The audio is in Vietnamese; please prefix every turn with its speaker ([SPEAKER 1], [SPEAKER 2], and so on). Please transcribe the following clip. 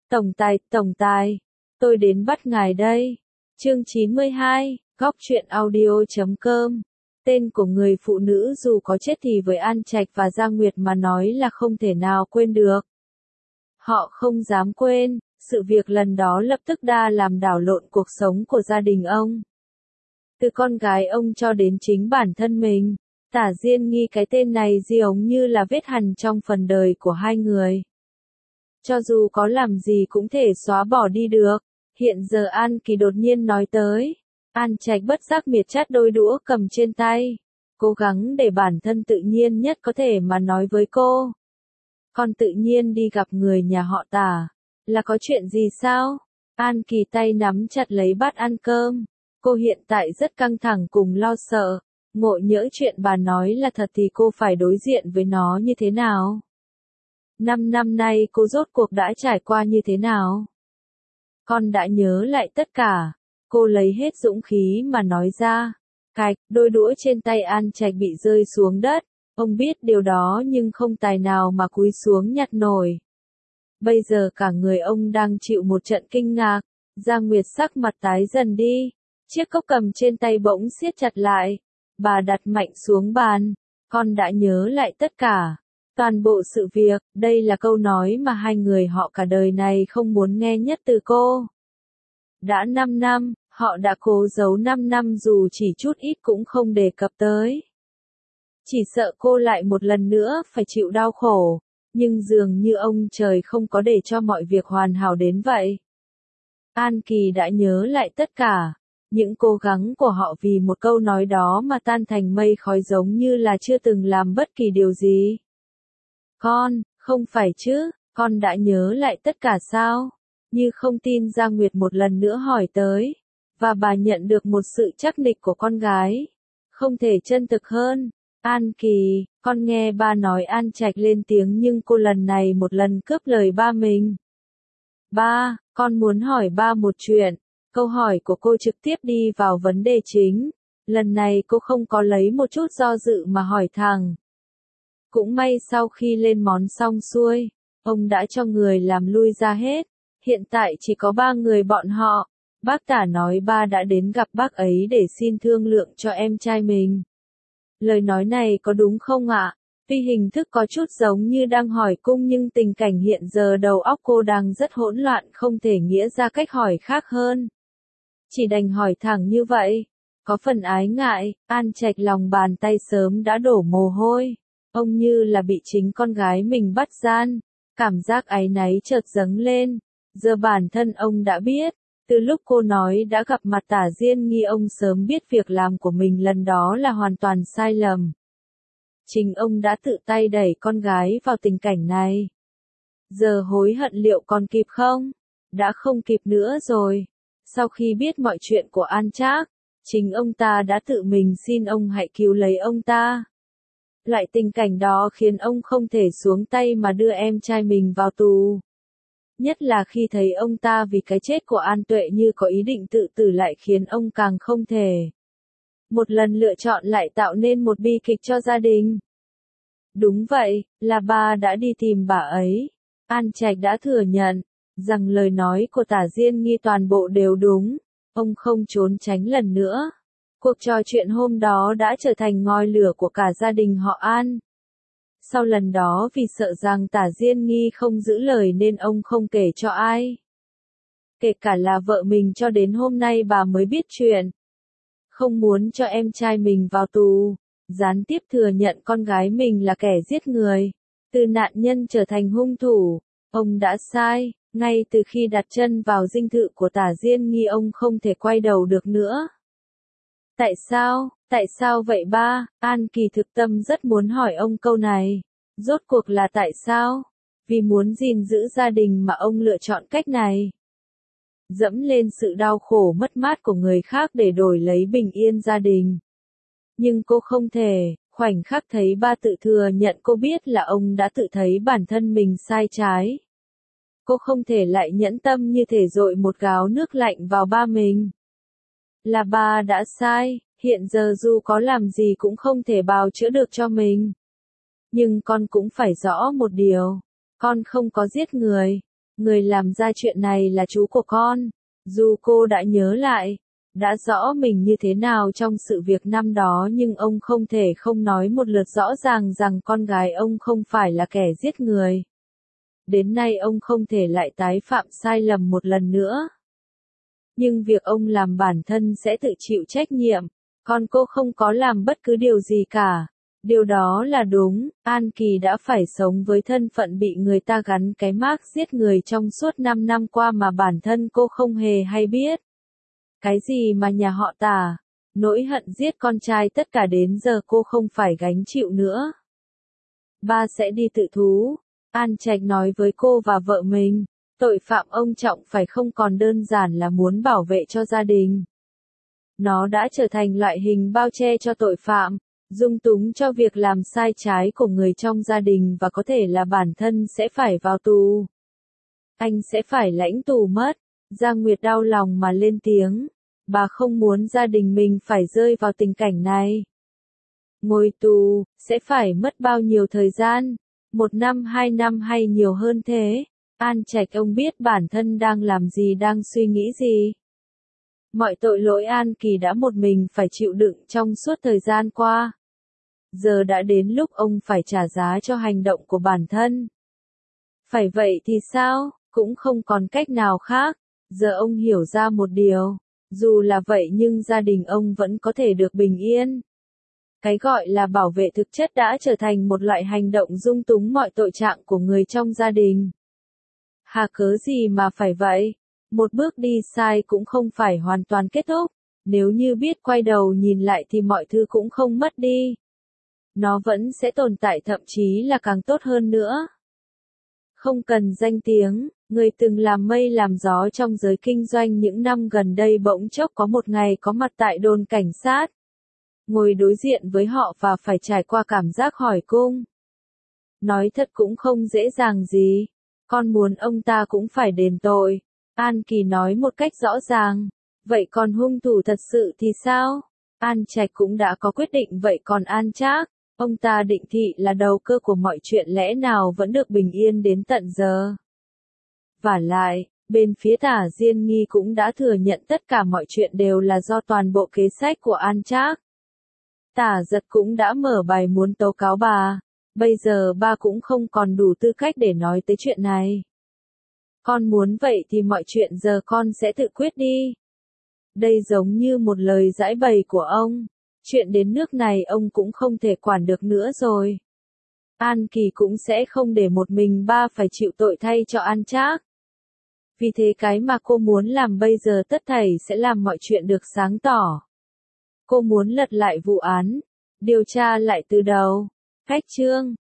[SPEAKER 1] Tổng tài, tôi đến bắt ngài đây. Chương 92, Góc truyện audio.com. Tên của người phụ nữ dù có chết thì với An Trạch và Gia Nguyệt mà nói là không thể nào quên được. Họ không dám quên, sự việc lần đó lập tức làm đảo lộn cuộc sống của gia đình ông. Từ con gái ông cho đến chính bản thân mình, Tả Diên Nghi cái tên này giống như là vết hằn trong phần đời của hai người. Cho dù có làm gì cũng thể xóa bỏ đi được. Hiện giờ An Kỳ đột nhiên nói tới. An Trạch bất giác miệt chát đôi đũa cầm trên tay. Cố gắng để bản thân tự nhiên nhất có thể mà nói với cô. Con tự nhiên đi gặp người nhà họ Tả. Là có chuyện gì sao? An Kỳ tay nắm chặt lấy bát ăn cơm. Cô hiện tại rất căng thẳng cùng lo sợ. Ngộ nhỡ chuyện bà nói là thật thì cô phải đối diện với nó như thế nào? 5 năm nay cô rốt cuộc đã trải qua như thế nào? Con đã nhớ lại tất cả. Cô lấy hết dũng khí mà nói ra. Cạch, đôi đũa trên tay An Trạch bị rơi xuống đất. Ông biết điều đó nhưng không tài nào mà cúi xuống nhặt nổi. Bây giờ cả người ông đang chịu một trận kinh ngạc. Gia Nguyệt sắc mặt tái dần đi. Chiếc cốc cầm trên tay bỗng siết chặt lại. Bà đặt mạnh xuống bàn. Con đã nhớ lại tất cả. Toàn bộ sự việc, đây là câu nói mà hai người họ cả đời này không muốn nghe nhất từ cô. Đã 5 năm, họ đã cố giấu 5 năm dù chỉ chút ít cũng không đề cập tới. Chỉ sợ cô lại một lần nữa phải chịu đau khổ, nhưng dường như ông trời không có để cho mọi việc hoàn hảo đến vậy. An Kỳ đã nhớ lại tất cả. Những cố gắng của họ vì một câu nói đó mà tan thành mây khói giống như là chưa từng làm bất kỳ điều gì. Con, không phải chứ, con đã nhớ lại tất cả sao? Như không tin Gia Nguyệt một lần nữa hỏi tới. Và bà nhận được một sự chắc nịch của con gái. Không thể chân thực hơn. An Kỳ, con nghe ba nói. An Trạch lên tiếng nhưng cô lần này một lần cướp lời ba mình. Ba, con muốn hỏi ba một chuyện. Câu hỏi của cô trực tiếp đi vào vấn đề chính. Lần này cô không có lấy một chút do dự mà hỏi thẳng. Cũng may sau khi lên món xong xuôi, ông đã cho người làm lui ra hết. Hiện tại chỉ có 3 người bọn họ. Bác Tả nói ba đã đến gặp bác ấy để xin thương lượng cho em trai mình. Lời nói này có đúng không ạ? Tuy hình thức có chút giống như đang hỏi cung nhưng tình cảnh hiện giờ đầu óc cô đang rất hỗn loạn, không thể nghĩ ra cách hỏi khác hơn. Chỉ đành hỏi thẳng như vậy. Có phần ái ngại, An Trạch lòng bàn tay sớm đã đổ mồ hôi. Ông như là bị chính con gái mình bắt gian. Cảm giác áy náy chợt dâng lên. Giờ bản thân ông đã biết. Từ lúc cô nói đã gặp mặt Tả Diên Nghi, ông sớm biết việc làm của mình lần đó là hoàn toàn sai lầm. Chính ông đã tự tay đẩy con gái vào tình cảnh này. Giờ hối hận liệu còn kịp không? Đã không kịp nữa rồi. Sau khi biết mọi chuyện của An Trác, chính ông ta đã tự mình xin ông hãy cứu lấy ông ta. Loại tình cảnh đó khiến ông không thể xuống tay mà đưa em trai mình vào tù. Nhất là khi thấy ông ta vì cái chết của An Tuệ như có ý định tự tử lại khiến ông càng không thể. Một lần lựa chọn lại tạo nên một bi kịch cho gia đình. Đúng vậy, là ba đã đi tìm bà ấy. An Trạch đã thừa nhận rằng lời nói của Tả Diên Nghi toàn bộ đều đúng. Ông không trốn tránh lần nữa. Cuộc trò chuyện hôm đó đã trở thành ngòi lửa của cả gia đình họ An. Sau lần đó vì sợ rằng Tả Diên Nghi không giữ lời nên ông không kể cho ai. Kể cả là vợ mình, cho đến hôm nay bà mới biết chuyện. Không muốn cho em trai mình vào tù. Gián tiếp thừa nhận con gái mình là kẻ giết người. Từ nạn nhân trở thành hung thủ. Ông đã sai. Ngay từ khi đặt chân vào dinh thự của Tả Diên Nghi ông không thể quay đầu được nữa. Tại sao? Tại sao vậy ba? An Kỳ thực tâm rất muốn hỏi ông câu này. Rốt cuộc là tại sao? Vì muốn gìn giữ gia đình mà ông lựa chọn cách này. Dẫm lên sự đau khổ mất mát của người khác để đổi lấy bình yên gia đình. Nhưng cô không thể, khoảnh khắc thấy ba tự thừa nhận cô biết là ông đã tự thấy bản thân mình sai trái. Cô không thể lại nhẫn tâm như thể dội một gáo nước lạnh vào ba mình. Là ba đã sai, hiện giờ dù có làm gì cũng không thể bào chữa được cho mình. Nhưng con cũng phải rõ một điều, con không có giết người. Người làm ra chuyện này là chú của con. Dù cô đã nhớ lại, đã rõ mình như thế nào trong sự việc năm đó nhưng ông không thể không nói một lượt rõ ràng rằng con gái ông không phải là kẻ giết người. Đến nay ông không thể lại tái phạm sai lầm một lần nữa. Nhưng việc ông làm bản thân sẽ tự chịu trách nhiệm, còn cô không có làm bất cứ điều gì cả. Điều đó là đúng, An Kỳ đã phải sống với thân phận bị người ta gắn cái mác giết người trong suốt 5 năm qua mà bản thân cô không hề hay biết. Cái gì mà nhà họ Tả, nỗi hận giết con trai tất cả đến giờ cô không phải gánh chịu nữa. Ba sẽ đi tự thú, An Trạch nói với cô và vợ mình. Tội phạm ông trọng phải không còn đơn giản là muốn bảo vệ cho gia đình. Nó đã trở thành loại hình bao che cho tội phạm, dung túng cho việc làm sai trái của người trong gia đình và có thể là bản thân sẽ phải vào tù. Anh sẽ phải lãnh tù mất. Giang Nguyệt đau lòng mà lên tiếng. Bà không muốn gia đình mình phải rơi vào tình cảnh này. Ngồi tù, sẽ phải mất bao nhiêu thời gian? 1 năm 2 năm hay nhiều hơn thế? An Trạch ông biết bản thân đang làm gì, đang suy nghĩ gì. Mọi tội lỗi An Kỳ đã một mình phải chịu đựng trong suốt thời gian qua. Giờ đã đến lúc ông phải trả giá cho hành động của bản thân. Phải vậy thì sao, cũng không còn cách nào khác. Giờ ông hiểu ra một điều, dù là vậy nhưng gia đình ông vẫn có thể được bình yên. Cái gọi là bảo vệ thực chất đã trở thành một loại hành động dung túng mọi tội trạng của người trong gia đình. Hà cớ gì mà phải vậy? Một bước đi sai cũng không phải hoàn toàn kết thúc. Nếu như biết quay đầu nhìn lại thì mọi thứ cũng không mất đi. Nó vẫn sẽ tồn tại, thậm chí là càng tốt hơn nữa. Không cần danh tiếng, người từng làm mây làm gió trong giới kinh doanh những năm gần đây bỗng chốc có một ngày có mặt tại đồn cảnh sát. Ngồi đối diện với họ và phải trải qua cảm giác hỏi cung. Nói thật cũng không dễ dàng gì. Con muốn ông ta cũng phải đền tội. An Kỳ nói một cách rõ ràng. Vậy còn hung thủ thật sự thì sao? An Trạch cũng đã có quyết định, vậy còn An Trác, ông ta định thị là đầu cơ của mọi chuyện lẽ nào vẫn được bình yên đến tận giờ. Vả lại, bên phía Tả Diên Nghi cũng đã thừa nhận tất cả mọi chuyện đều là do toàn bộ kế sách của An Trác. Tả Giật cũng đã mở bài muốn tố cáo bà. Bây giờ ba cũng không còn đủ tư cách để nói tới chuyện này. Con muốn vậy thì mọi chuyện giờ con sẽ tự quyết đi. Đây giống như một lời giải bày của ông. Chuyện đến nước này ông cũng không thể quản được nữa rồi. An Kỳ cũng sẽ không để một mình ba phải chịu tội thay cho An Trác. Vì thế cái mà cô muốn làm bây giờ tất thảy sẽ làm mọi chuyện được sáng tỏ. Cô muốn lật lại vụ án, điều tra lại từ đầu. Khách chương